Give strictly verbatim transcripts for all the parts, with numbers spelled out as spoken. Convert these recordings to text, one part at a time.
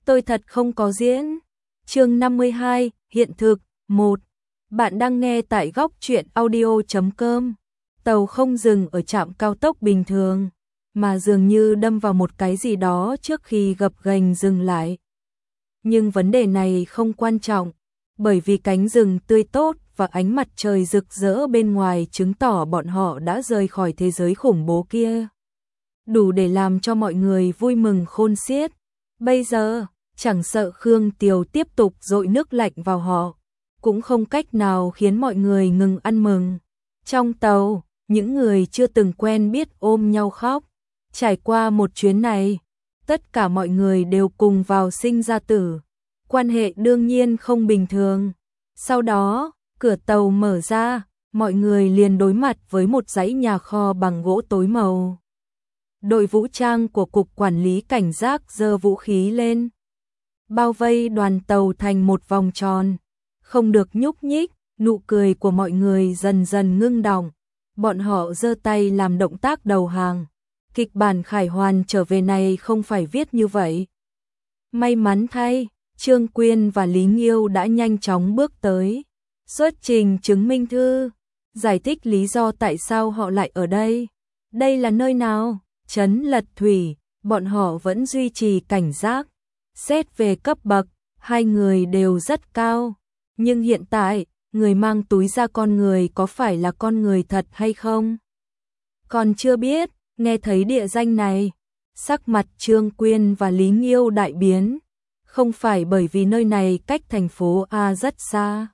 tôi thật không có diễn. Chương năm mươi hai, hiện thực, một. Bạn đang nghe tại góc truyện audio chấm com. Tàu không dừng ở trạm cao tốc bình thường, mà dường như đâm vào một cái gì đó trước khi gập ghềnh dừng lại. Nhưng vấn đề này không quan trọng, bởi vì cánh rừng tươi tốt và ánh mặt trời rực rỡ bên ngoài chứng tỏ bọn họ đã rời khỏi thế giới khủng bố kia. Đủ để làm cho mọi người vui mừng khôn xiết. Bây giờ, chẳng sợ Khương Tiều tiếp tục dội nước lạnh vào họ, cũng không cách nào khiến mọi người ngừng ăn mừng. Trong tàu, những người chưa từng quen biết ôm nhau khóc. Trải qua một chuyến này, tất cả mọi người đều cùng vào sinh ra tử. Quan hệ đương nhiên không bình thường. Sau đó, cửa tàu mở ra, mọi người liền đối mặt với một dãy nhà kho bằng gỗ tối màu. Đội vũ trang của Cục Quản lý Cảnh giác giơ vũ khí lên, bao vây đoàn tàu thành một vòng tròn, không được nhúc nhích. Nụ cười của mọi người dần dần ngưng đọng, bọn họ giơ tay làm động tác đầu hàng. Kịch bản khải hoàn trở về này không phải viết như vậy. May mắn thay, Trương Quyên và Lý Nghiêu đã nhanh chóng bước tới, xuất trình chứng minh thư, giải thích lý do tại sao họ lại ở đây. Đây là nơi nào? Trấn Lật Thủy. Bọn họ vẫn duy trì cảnh giác. Xét về cấp bậc, hai người đều rất cao. Nhưng hiện tại, người mang túi da con người có phải là con người thật hay không? Còn chưa biết. Nghe thấy địa danh này, sắc mặt Trương Quyên và Lý Nghiêu đại biến. Không phải bởi vì nơi này cách thành phố A rất xa.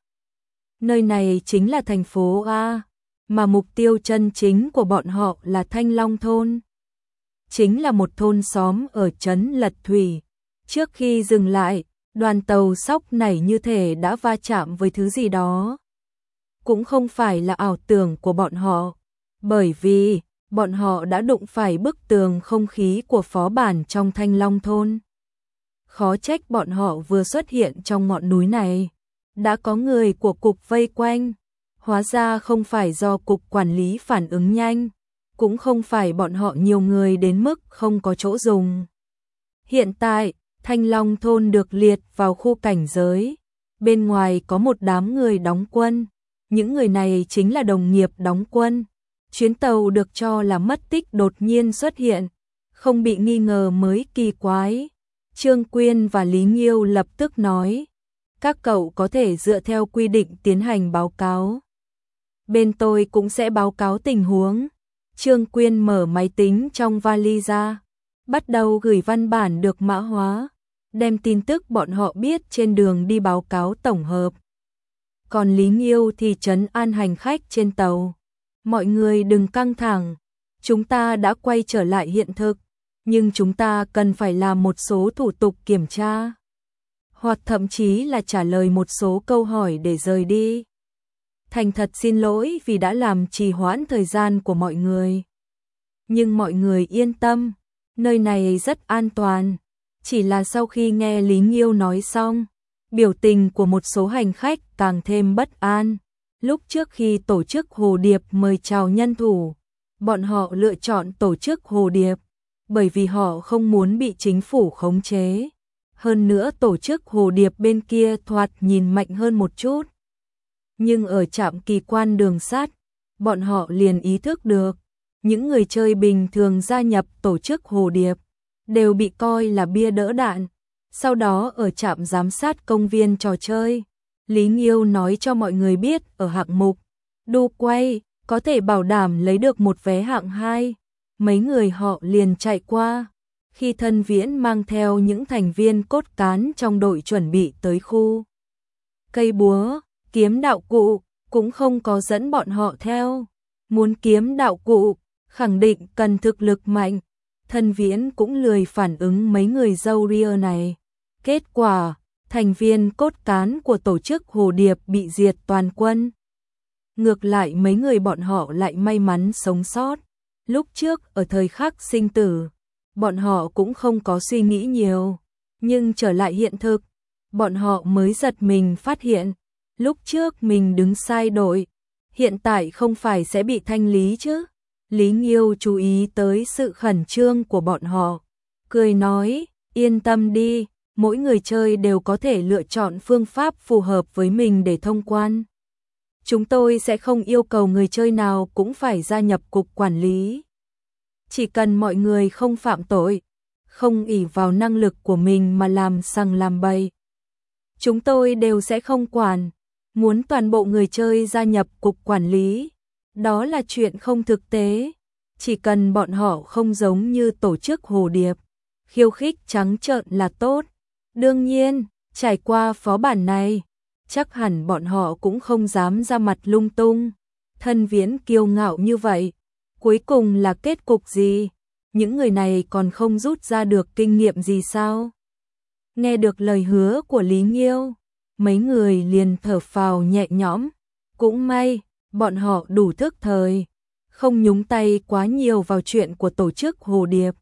Nơi này chính là thành phố A, mà mục tiêu chân chính của bọn họ là Thanh Long Thôn. Chính là một thôn xóm ở trấn Lật Thủy. Trước khi dừng lại, đoàn tàu sóc nảy như thể đã va chạm với thứ gì đó. Cũng không phải là ảo tưởng của bọn họ, bởi vì bọn họ đã đụng phải bức tường không khí của phó bản trong Thanh Long Thôn. Khó trách bọn họ vừa xuất hiện trong ngọn núi này, đã có người của cục vây quanh. Hóa ra không phải do Cục Quản lý phản ứng nhanh, cũng không phải bọn họ nhiều người đến mức không có chỗ dùng. Hiện tại, Thanh Long Thôn được liệt vào khu cảnh giới. Bên ngoài có một đám người đóng quân. Những người này chính là đồng nghiệp đóng quân. Chuyến tàu được cho là mất tích đột nhiên xuất hiện, không bị nghi ngờ mới kỳ quái. Trương Quyên và Lý Nghiêu lập tức nói, các cậu có thể dựa theo quy định tiến hành báo cáo. Bên tôi cũng sẽ báo cáo tình huống. Trương Quyên mở máy tính trong vali ra, bắt đầu gửi văn bản được mã hóa, đem tin tức bọn họ biết trên đường đi báo cáo tổng hợp. Còn Lý Nghiêu thì trấn an hành khách trên tàu. Mọi người đừng căng thẳng, chúng ta đã quay trở lại hiện thực, nhưng chúng ta cần phải làm một số thủ tục kiểm tra, hoặc thậm chí là trả lời một số câu hỏi để rời đi. Thành thật xin lỗi vì đã làm trì hoãn thời gian của mọi người. Nhưng mọi người yên tâm, nơi này rất an toàn. Chỉ là sau khi nghe Lý Nghiêu nói xong, biểu tình của một số hành khách càng thêm bất an. Lúc trước khi tổ chức Hồ Điệp mời chào nhân thủ, bọn họ lựa chọn tổ chức Hồ Điệp, bởi vì họ không muốn bị chính phủ khống chế. Hơn nữa tổ chức Hồ Điệp bên kia thoạt nhìn mạnh hơn một chút. Nhưng ở trạm kỳ quan đường sắt, bọn họ liền ý thức được, những người chơi bình thường gia nhập tổ chức Hồ Điệp, đều bị coi là bia đỡ đạn. Sau đó ở trạm giám sát công viên trò chơi, Lý Nghiêu nói cho mọi người biết ở hạng mục đu quay có thể bảo đảm lấy được một vé hạng hai. Mấy người họ liền chạy qua. Khi Thân Viễn mang theo những thành viên cốt cán trong đội chuẩn bị tới khu cây búa, kiếm đạo cụ, cũng không có dẫn bọn họ theo. Muốn kiếm đạo cụ, khẳng định cần thực lực mạnh. Thân Viễn cũng lười phản ứng mấy người râu ria này. Kết quả, thành viên cốt cán của tổ chức Hồ Điệp bị diệt toàn quân. Ngược lại mấy người bọn họ lại may mắn sống sót. Lúc trước ở thời khắc sinh tử, bọn họ cũng không có suy nghĩ nhiều. Nhưng trở lại hiện thực, bọn họ mới giật mình phát hiện, lúc trước mình đứng sai đội, hiện tại không phải sẽ bị thanh lý chứ. Lý Nghiêu chú ý tới sự khẩn trương của bọn họ, cười nói, yên tâm đi, mỗi người chơi đều có thể lựa chọn phương pháp phù hợp với mình để thông quan. Chúng tôi sẽ không yêu cầu người chơi nào cũng phải gia nhập cục quản lý. Chỉ cần mọi người không phạm tội, không ỷ vào năng lực của mình mà làm sằng làm bậy, chúng tôi đều sẽ không quản. Muốn toàn bộ người chơi gia nhập cục quản lý, đó là chuyện không thực tế. Chỉ cần bọn họ không giống như tổ chức Hồ Điệp, khiêu khích trắng trợn là tốt. Đương nhiên, trải qua phó bản này, chắc hẳn bọn họ cũng không dám ra mặt lung tung. Thân Viễn kiêu ngạo như vậy, cuối cùng là kết cục gì? Những người này còn không rút ra được kinh nghiệm gì sao? Nghe được lời hứa của Lý Nghiêu, mấy người liền thở phào nhẹ nhõm. Cũng may, bọn họ đủ thức thời, không nhúng tay quá nhiều vào chuyện của tổ chức Hồ Điệp.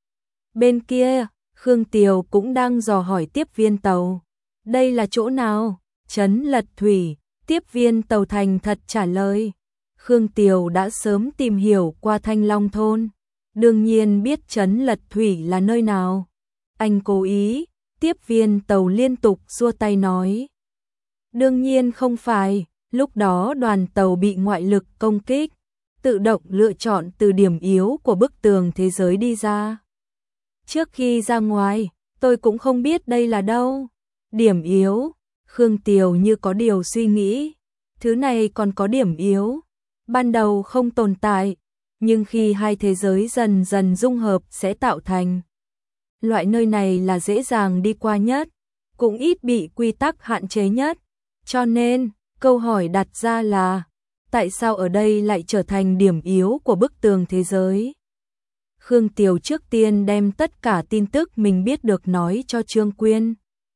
Bên kia, Khương Tiều cũng đang dò hỏi tiếp viên tàu. Đây là chỗ nào? Trấn Lật Thủy. Tiếp viên tàu thành thật trả lời. Khương Tiều đã sớm tìm hiểu qua Thanh Long thôn, đương nhiên biết Trấn Lật Thủy là nơi nào. Anh cố ý, tiếp viên tàu liên tục xua tay nói. Đương nhiên không phải, lúc đó đoàn tàu bị ngoại lực công kích, tự động lựa chọn từ điểm yếu của bức tường thế giới đi ra. Trước khi ra ngoài, tôi cũng không biết đây là đâu. Điểm yếu, Khương Tiều như có điều suy nghĩ. Thứ này còn có điểm yếu. Ban đầu không tồn tại, nhưng khi hai thế giới dần dần dung hợp sẽ tạo thành. Loại nơi này là dễ dàng đi qua nhất, cũng ít bị quy tắc hạn chế nhất. Cho nên, câu hỏi đặt ra là, tại sao ở đây lại trở thành điểm yếu của bức tường thế giới? Khương Tiều trước tiên đem tất cả tin tức mình biết được nói cho Trương Quyên.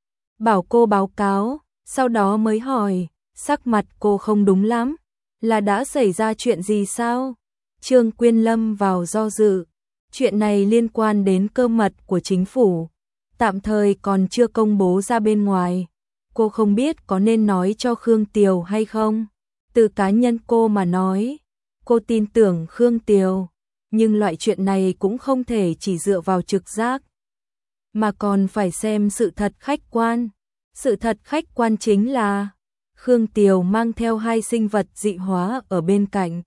Bảo cô báo cáo, sau đó mới hỏi, sắc mặt cô không đúng lắm, là đã xảy ra chuyện gì sao? Trương Quyên lâm vào do dự, chuyện này liên quan đến cơ mật của chính phủ, tạm thời còn chưa công bố ra bên ngoài. Cô không biết có nên nói cho Khương Tiều hay không. Từ cá nhân cô mà nói, cô tin tưởng Khương Tiều, nhưng loại chuyện này cũng không thể chỉ dựa vào trực giác, mà còn phải xem sự thật khách quan. Sự thật khách quan chính là Khương Tiều mang theo hai sinh vật dị hóa ở bên cạnh.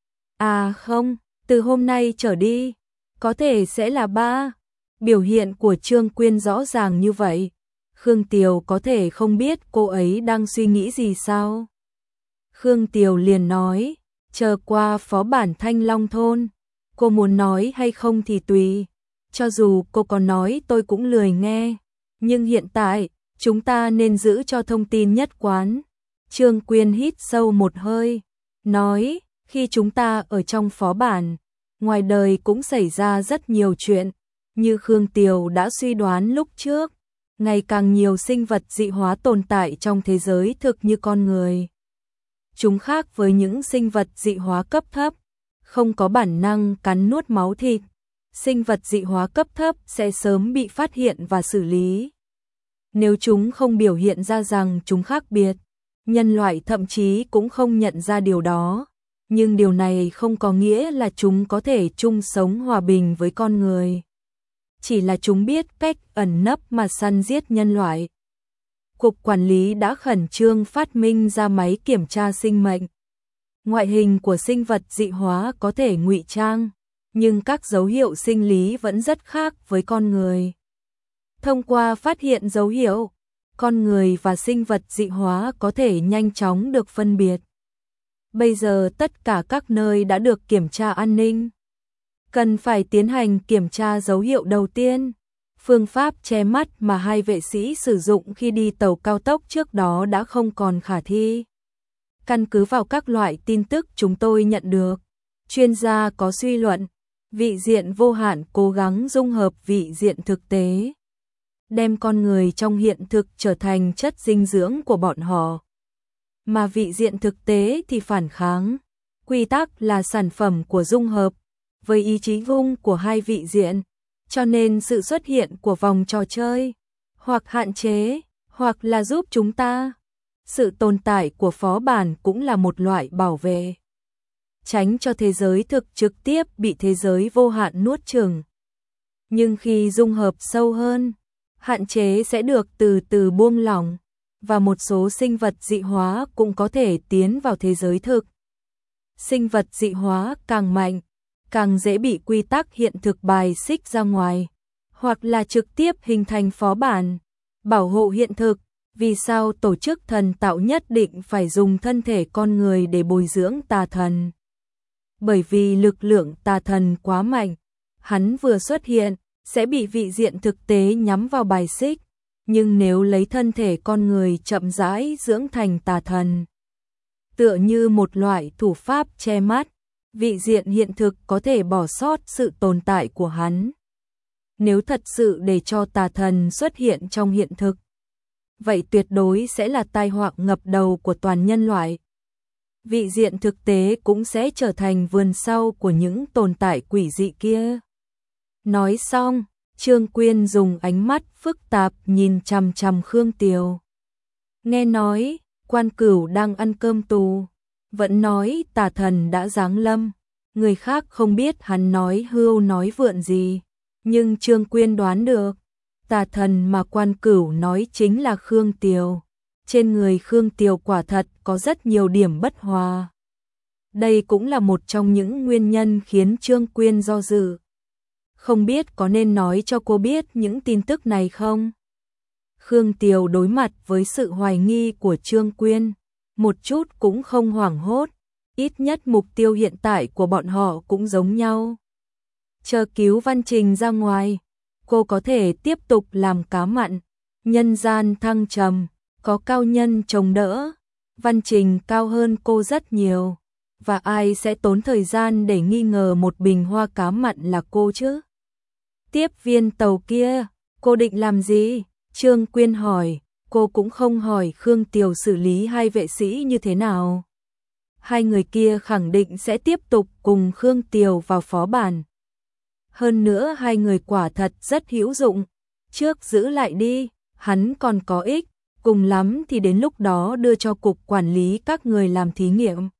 À không, từ hôm nay trở đi, có thể sẽ là ba. Biểu hiện của Trương Quyên rõ ràng như vậy. Khương Tiều có thể không biết cô ấy đang suy nghĩ gì sao? Khương Tiều liền nói, chờ qua phó bản Thanh Long thôn, cô muốn nói hay không thì tùy. Cho dù cô có nói tôi cũng lười nghe, nhưng hiện tại, chúng ta nên giữ cho thông tin nhất quán. Trương Quyên hít sâu một hơi, nói, khi chúng ta ở trong phó bản, ngoài đời cũng xảy ra rất nhiều chuyện, như Khương Tiều đã suy đoán lúc trước, ngày càng nhiều sinh vật dị hóa tồn tại trong thế giới thực như con người. Chúng khác với những sinh vật dị hóa cấp thấp, không có bản năng cắn nuốt máu thịt. Sinh vật dị hóa cấp thấp sẽ sớm bị phát hiện và xử lý. Nếu chúng không biểu hiện ra rằng chúng khác biệt, nhân loại thậm chí cũng không nhận ra điều đó. Nhưng điều này không có nghĩa là chúng có thể chung sống hòa bình với con người. Chỉ là chúng biết cách ẩn nấp mà săn giết nhân loại. Cục quản lý đã khẩn trương phát minh ra máy kiểm tra sinh mệnh. Ngoại hình của sinh vật dị hóa có thể ngụy trang, nhưng các dấu hiệu sinh lý vẫn rất khác với con người. Thông qua phát hiện dấu hiệu, con người và sinh vật dị hóa có thể nhanh chóng được phân biệt. Bây giờ tất cả các nơi đã được kiểm tra an ninh. Cần phải tiến hành kiểm tra dấu hiệu đầu tiên. Phương pháp che mắt mà hai vệ sĩ sử dụng khi đi tàu cao tốc trước đó đã không còn khả thi. Căn cứ vào các loại tin tức chúng tôi nhận được, chuyên gia có suy luận, vị diện vô hạn cố gắng dung hợp vị diện thực tế, đem con người trong hiện thực trở thành chất dinh dưỡng của bọn họ. Mà vị diện thực tế thì phản kháng. Quy tắc là sản phẩm của dung hợp với ý chí vung của hai vị diện, cho nên sự xuất hiện của vòng trò chơi hoặc hạn chế, hoặc là giúp chúng ta. Sự tồn tại của phó bản cũng là một loại bảo vệ, tránh cho thế giới thực trực tiếp bị thế giới vô hạn nuốt chửng. Nhưng khi dung hợp sâu hơn, hạn chế sẽ được từ từ buông lỏng, và một số sinh vật dị hóa cũng có thể tiến vào thế giới thực. Sinh vật dị hóa càng mạnh, càng dễ bị quy tắc hiện thực bài xích ra ngoài, hoặc là trực tiếp hình thành phó bản, bảo hộ hiện thực. Vì sao tổ chức thần tạo nhất định phải dùng thân thể con người để bồi dưỡng tà thần? Bởi vì lực lượng tà thần quá mạnh, hắn vừa xuất hiện, sẽ bị vị diện thực tế nhắm vào bài xích, nhưng nếu lấy thân thể con người chậm rãi dưỡng thành tà thần, tựa như một loại thủ pháp che mắt, vị diện hiện thực có thể bỏ sót sự tồn tại của hắn. Nếu thật sự để cho tà thần xuất hiện trong hiện thực, vậy tuyệt đối sẽ là tai họa ngập đầu của toàn nhân loại. Vị diện thực tế cũng sẽ trở thành vườn sau của những tồn tại quỷ dị kia. Nói xong, Trương Quyên dùng ánh mắt phức tạp nhìn chằm chằm Khương Tiều. Nghe nói, Quan Cửu đang ăn cơm tù, vẫn nói tà thần đã giáng lâm. Người khác không biết hắn nói hưu nói vượn gì, nhưng Trương Quyên đoán được. Tà thần mà Quan Cửu nói chính là Khương Tiều. Trên người Khương Tiều quả thật có rất nhiều điểm bất hòa. Đây cũng là một trong những nguyên nhân khiến Trương Quyên do dự. Không biết có nên nói cho cô biết những tin tức này không? Khương Tiều đối mặt với sự hoài nghi của Trương Quyên, một chút cũng không hoảng hốt. Ít nhất mục tiêu hiện tại của bọn họ cũng giống nhau. Chờ cứu Văn Trình ra ngoài, cô có thể tiếp tục làm cá mặn. Nhân gian thăng trầm, có cao nhân chống đỡ. Văn Trình cao hơn cô rất nhiều, và ai sẽ tốn thời gian để nghi ngờ một bình hoa cá mặn là cô chứ? Tiếp viên tàu kia, cô định làm gì? Trương Quyên hỏi. Cô cũng không hỏi Khương Tiều xử lý hai vệ sĩ như thế nào. Hai người kia khẳng định sẽ tiếp tục cùng Khương Tiều vào phó bản. Hơn nữa hai người quả thật rất hữu dụng. Trước giữ lại đi, hắn còn có ích, cùng lắm thì đến lúc đó đưa cho cục quản lý các người làm thí nghiệm.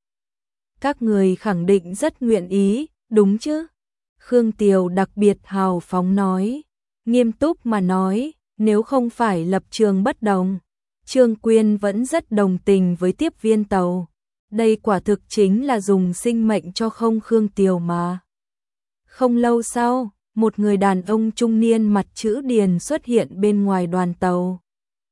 Các người khẳng định rất nguyện ý, đúng chứ? Khương Tiều đặc biệt hào phóng nói, nghiêm túc mà nói, nếu không phải lập trường bất đồng. Trương Quyên vẫn rất đồng tình với tiếp viên tàu. Đây quả thực chính là dùng sinh mệnh cho không Khương Tiều mà. Không lâu sau, một người đàn ông trung niên mặt chữ điền xuất hiện bên ngoài đoàn tàu.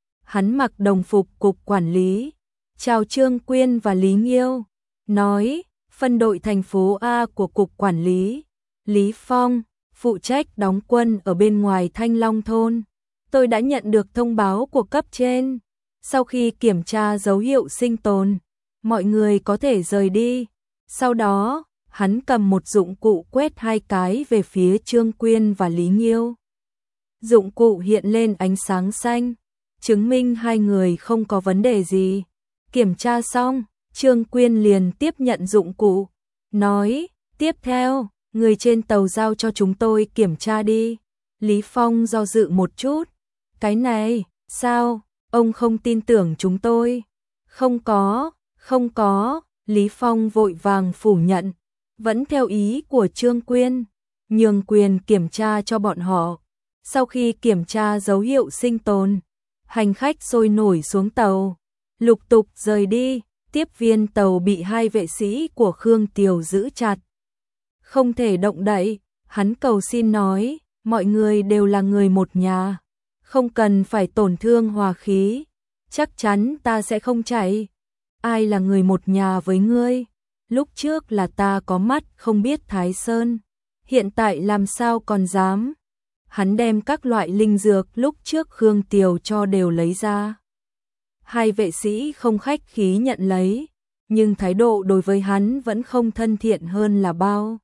Hắn mặc đồng phục cục quản lý, chào Trương Quyên và Lý Nghiêu, nói, phân đội thành phố A của cục quản lý, Lý Phong, phụ trách đóng quân ở bên ngoài Thanh Long thôn. Tôi đã nhận được thông báo của cấp trên. Sau khi kiểm tra dấu hiệu sinh tồn, mọi người có thể rời đi. Sau đó, hắn cầm một dụng cụ quét hai cái về phía Trương Quyên và Lý Nghiêu. Dụng cụ hiện lên ánh sáng xanh, chứng minh hai người không có vấn đề gì. Kiểm tra xong, Trương Quyên liền tiếp nhận dụng cụ, nói, tiếp theo, người trên tàu giao cho chúng tôi kiểm tra đi. Lý Phong do dự một chút, cái này, sao, ông không tin tưởng chúng tôi? Không có, không có, Lý Phong vội vàng phủ nhận, vẫn theo ý của Trương Quyên, nhường quyền kiểm tra cho bọn họ. Sau khi kiểm tra dấu hiệu sinh tồn, hành khách sôi nổi xuống tàu, lục tục rời đi. Tiếp viên tàu bị hai vệ sĩ của Khương Tiều giữ chặt, không thể động đậy. Hắn cầu xin nói, mọi người đều là người một nhà, không cần phải tổn thương hòa khí, chắc chắn ta sẽ không chạy. Ai là người một nhà với ngươi? Lúc trước là ta có mắt không biết Thái Sơn, hiện tại làm sao còn dám? Hắn đem các loại linh dược lúc trước Khương Tiều cho đều lấy ra. Hai vệ sĩ không khách khí nhận lấy, nhưng thái độ đối với hắn vẫn không thân thiện hơn là bao.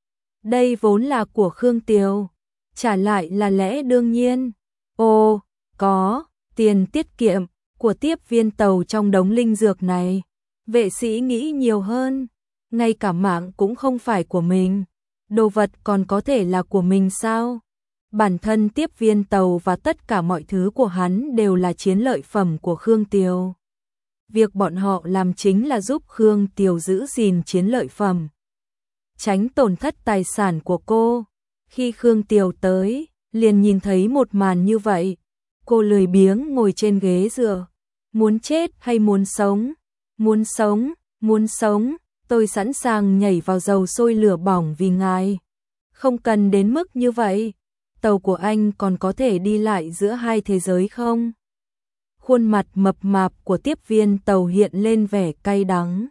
Đây vốn là của Khương Tiều, trả lại là lẽ đương nhiên. Ồ, có, tiền tiết kiệm của tiếp viên tàu trong đống linh dược này. Vệ sĩ nghĩ nhiều hơn, ngay cả mạng cũng không phải của mình, đồ vật còn có thể là của mình sao? Bản thân tiếp viên tàu và tất cả mọi thứ của hắn đều là chiến lợi phẩm của Khương Tiều. Việc bọn họ làm chính là giúp Khương Tiều giữ gìn chiến lợi phẩm, tránh tổn thất tài sản của cô. Khi Khương Tiều tới, liền nhìn thấy một màn như vậy, Cô lười biếng ngồi trên ghế dựa. Muốn chết hay muốn sống? Muốn sống, muốn sống, tôi sẵn sàng nhảy vào dầu sôi lửa bỏng vì ngài. Không cần đến mức như vậy. Tàu của anh còn có thể đi lại giữa hai thế giới không? Khuôn mặt mập mạp của tiếp viên tàu hiện lên vẻ cay đắng.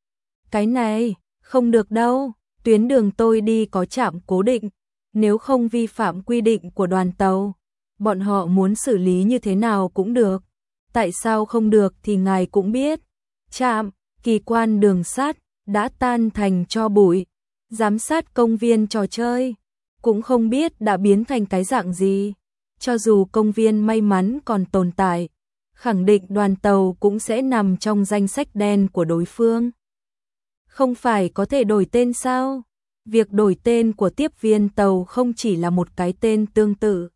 Cái này, không được đâu, tuyến đường tôi đi có trạm cố định, nếu không vi phạm quy định của đoàn tàu, bọn họ muốn xử lý như thế nào cũng được. Tại sao không được thì ngài cũng biết. Trạm, kỳ quan đường sắt, đã tan thành tro bụi. Giám sát công viên trò chơi, cũng không biết đã biến thành cái dạng gì. Cho dù công viên may mắn còn tồn tại, khẳng định đoàn tàu cũng sẽ nằm trong danh sách đen của đối phương. Không phải có thể đổi tên sao? Việc đổi tên của tiếp viên tàu không chỉ là một cái tên tương tự,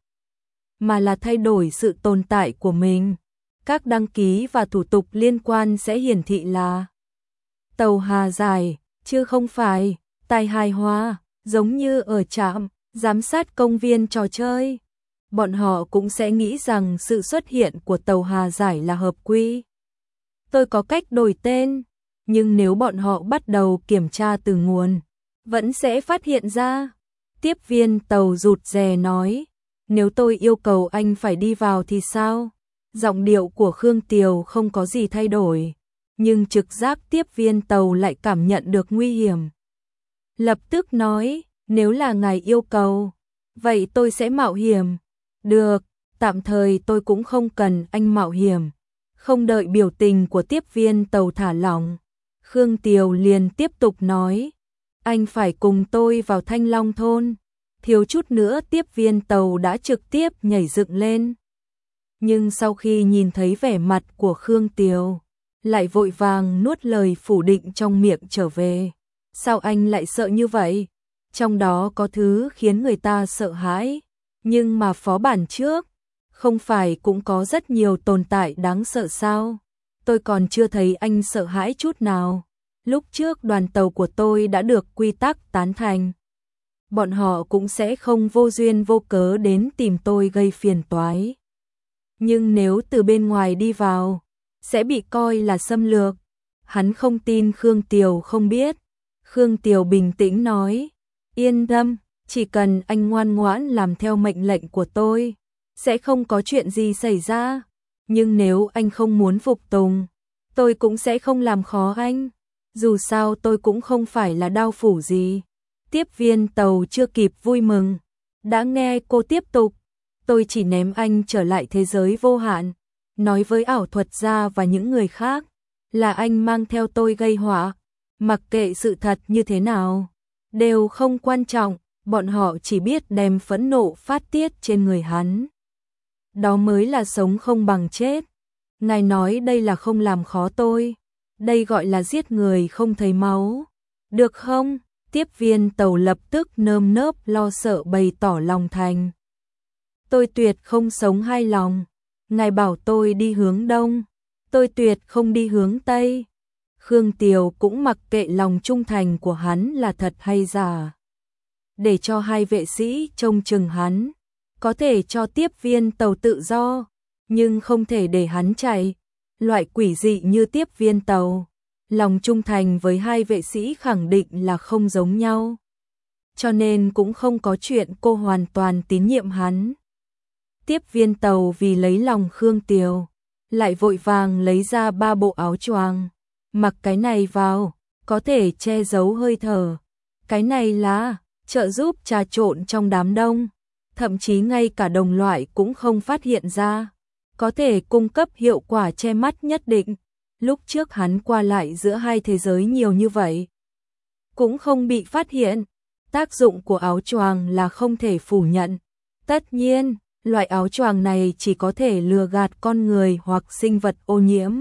mà là thay đổi sự tồn tại của mình. Các đăng ký và thủ tục liên quan sẽ hiển thị là Tàu Hà Giải, chứ không phải Tài Hài Hòa, giống như ở trạm giám sát công viên trò chơi. Bọn họ cũng sẽ nghĩ rằng sự xuất hiện của Tàu Hà Giải là hợp quy. Tôi có cách đổi tên, nhưng nếu bọn họ bắt đầu kiểm tra từ nguồn, vẫn sẽ phát hiện ra. Tiếp viên tàu rụt rè nói, nếu tôi yêu cầu anh phải đi vào thì sao? Giọng điệu của Khương Tiều không có gì thay đổi, nhưng trực giác tiếp viên tàu lại cảm nhận được nguy hiểm. Lập tức nói, nếu là ngài yêu cầu, vậy tôi sẽ mạo hiểm. Được, tạm thời tôi cũng không cần anh mạo hiểm. Không đợi biểu tình của tiếp viên tàu thả lỏng, Khương Tiều liền tiếp tục nói, anh phải cùng tôi vào Thanh Long thôn. Thiếu chút nữa tiếp viên tàu đã trực tiếp nhảy dựng lên. Nhưng sau khi nhìn thấy vẻ mặt của Khương Tiều, lại vội vàng nuốt lời phủ định trong miệng trở về. Sao anh lại sợ như vậy? Trong đó có thứ khiến người ta sợ hãi. Nhưng mà phó bản trước, không phải cũng có rất nhiều tồn tại đáng sợ sao? Tôi còn chưa thấy anh sợ hãi chút nào. Lúc trước đoàn tàu của tôi đã được quy tắc tán thành. Bọn họ cũng sẽ không vô duyên vô cớ đến tìm tôi gây phiền toái. Nhưng nếu từ bên ngoài đi vào, sẽ bị coi là xâm lược. Hắn không tin Khương Tiều không biết. Khương Tiều bình tĩnh nói, yên tâm, chỉ cần anh ngoan ngoãn làm theo mệnh lệnh của tôi, sẽ không có chuyện gì xảy ra. Nhưng nếu anh không muốn phục tùng, tôi cũng sẽ không làm khó anh. Dù sao tôi cũng không phải là đao phủ gì. Tiếp viên tàu chưa kịp vui mừng, đã nghe cô tiếp tục, tôi chỉ ném anh trở lại thế giới vô hạn, nói với ảo thuật gia và những người khác, là anh mang theo tôi gây họa, mặc kệ sự thật như thế nào, đều không quan trọng, bọn họ chỉ biết đem phẫn nộ phát tiết trên người hắn. Đó mới là sống không bằng chết. Ngài nói đây là không làm khó tôi, đây gọi là giết người không thấy máu, được không? Tiếp viên tàu lập tức nơm nớp lo sợ bày tỏ lòng thành. Tôi tuyệt không sống hai lòng. Ngài bảo tôi đi hướng đông, tôi tuyệt không đi hướng tây. Khương Tiều cũng mặc kệ lòng trung thành của hắn là thật hay giả. Để cho hai vệ sĩ trông chừng hắn, có thể cho tiếp viên tàu tự do, nhưng không thể để hắn chạy. Loại quỷ dị như tiếp viên tàu, lòng trung thành với hai vệ sĩ khẳng định là không giống nhau. Cho nên cũng không có chuyện cô hoàn toàn tín nhiệm hắn. Tiếp viên tàu vì lấy lòng Khương Tiều, lại vội vàng lấy ra ba bộ áo choàng. Mặc cái này vào, có thể che giấu hơi thở. Cái này là trợ giúp trà trộn trong đám đông. Thậm chí ngay cả đồng loại cũng không phát hiện ra. Có thể cung cấp hiệu quả che mắt nhất định. Lúc trước hắn qua lại giữa hai thế giới nhiều như vậy, cũng không bị phát hiện. Tác dụng của áo choàng là không thể phủ nhận. Tất nhiên, loại áo choàng này chỉ có thể lừa gạt con người hoặc sinh vật ô nhiễm,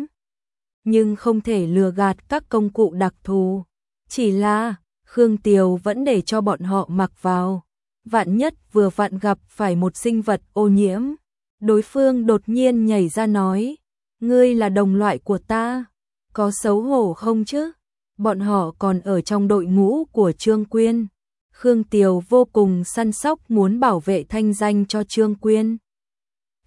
nhưng không thể lừa gạt các công cụ đặc thù. Chỉ là, Khương Tiều vẫn để cho bọn họ mặc vào. Vạn nhất vừa vặn gặp phải một sinh vật ô nhiễm. Đối phương đột nhiên nhảy ra nói, ngươi là đồng loại của ta, có xấu hổ không chứ? Bọn họ còn ở trong đội ngũ của Trương Quyên. Khương Tiều vô cùng săn sóc muốn bảo vệ thanh danh cho Trương Quyên.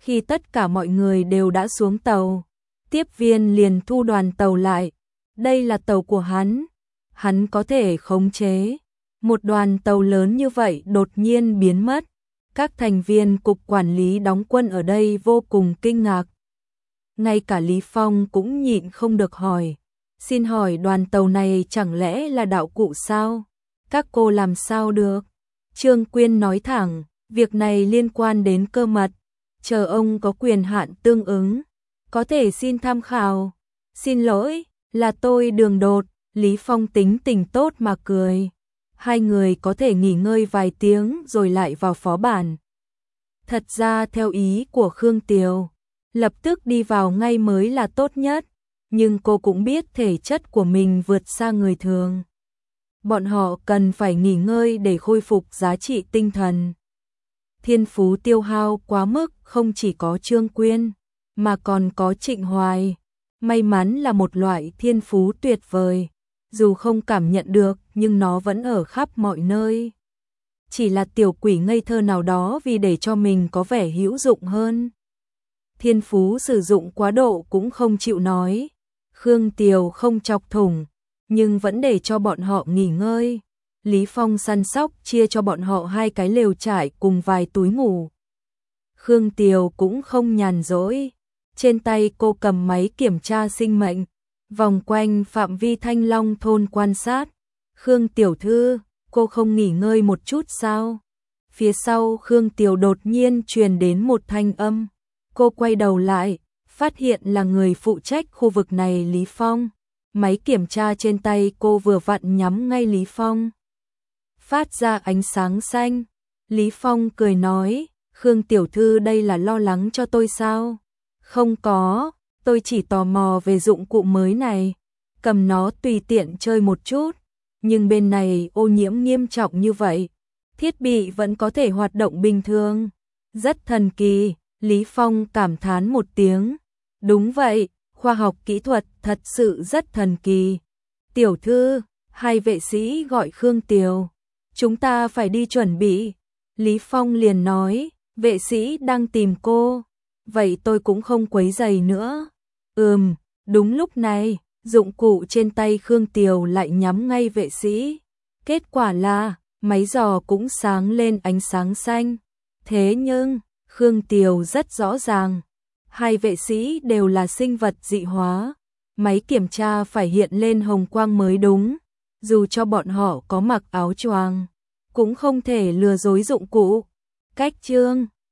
Khi tất cả mọi người đều đã xuống tàu, tiếp viên liền thu đoàn tàu lại. Đây là tàu của hắn, hắn có thể khống chế. Một đoàn tàu lớn như vậy đột nhiên biến mất. Các thành viên cục quản lý đóng quân ở đây vô cùng kinh ngạc. Ngay cả Lý Phong cũng nhịn không được hỏi. Xin hỏi đoàn tàu này chẳng lẽ là đạo cụ sao? Các cô làm sao được? Trương Quyên nói thẳng, việc này liên quan đến cơ mật. Chờ ông có quyền hạn tương ứng, có thể xin tham khảo. Xin lỗi, là tôi đường đột. Lý Phong tính tình tốt mà cười. Hai người có thể nghỉ ngơi vài tiếng rồi lại vào phó bản. Thật ra theo ý của Khương Tiều, lập tức đi vào ngay mới là tốt nhất. Nhưng cô cũng biết thể chất của mình vượt xa người thường. Bọn họ cần phải nghỉ ngơi để khôi phục giá trị tinh thần. Thiên phú tiêu hao quá mức không chỉ có Trương Quyên, mà còn có Trịnh Hoài. May mắn là một loại thiên phú tuyệt vời. Dù không cảm nhận được nhưng nó vẫn ở khắp mọi nơi. Chỉ là tiểu quỷ ngây thơ nào đó vì để cho mình có vẻ hữu dụng hơn. Thiên phú sử dụng quá độ cũng không chịu nói. Khương Tiều không chọc thủng, nhưng vẫn để cho bọn họ nghỉ ngơi. Lý Phong săn sóc chia cho bọn họ hai cái lều trải cùng vài túi ngủ. Khương Tiều cũng không nhàn rỗi. Trên tay cô cầm máy kiểm tra sinh mệnh, vòng quanh phạm vi Thanh Long thôn quan sát. Khương tiểu thư, cô không nghỉ ngơi một chút sao? Phía sau Khương Tiều đột nhiên truyền đến một thanh âm. Cô quay đầu lại, phát hiện là người phụ trách khu vực này Lý Phong. Máy kiểm tra trên tay cô vừa vặn nhắm ngay Lý Phong. Phát ra ánh sáng xanh. Lý Phong cười nói, Khương tiểu thư đây là lo lắng cho tôi sao? Không có, tôi chỉ tò mò về dụng cụ mới này. Cầm nó tùy tiện chơi một chút. Nhưng bên này ô nhiễm nghiêm trọng như vậy. Thiết bị vẫn có thể hoạt động bình thường. Rất thần kỳ, Lý Phong cảm thán một tiếng. Đúng vậy, khoa học kỹ thuật thật sự rất thần kỳ. Tiểu thư, hai vệ sĩ gọi Khương Tiều. Chúng ta phải đi chuẩn bị. Lý Phong liền nói, vệ sĩ đang tìm cô. Vậy tôi cũng không quấy rầy nữa. Ừm, đúng lúc này, dụng cụ trên tay Khương Tiều lại nhắm ngay vệ sĩ. Kết quả là, máy dò cũng sáng lên ánh sáng xanh. Thế nhưng, Khương Tiều rất rõ ràng. Hai vệ sĩ đều là sinh vật dị hóa. Máy kiểm tra phải hiện lên hồng quang mới đúng. Dù cho bọn họ có mặc áo choàng, cũng không thể lừa dối dụng cụ. Cách chương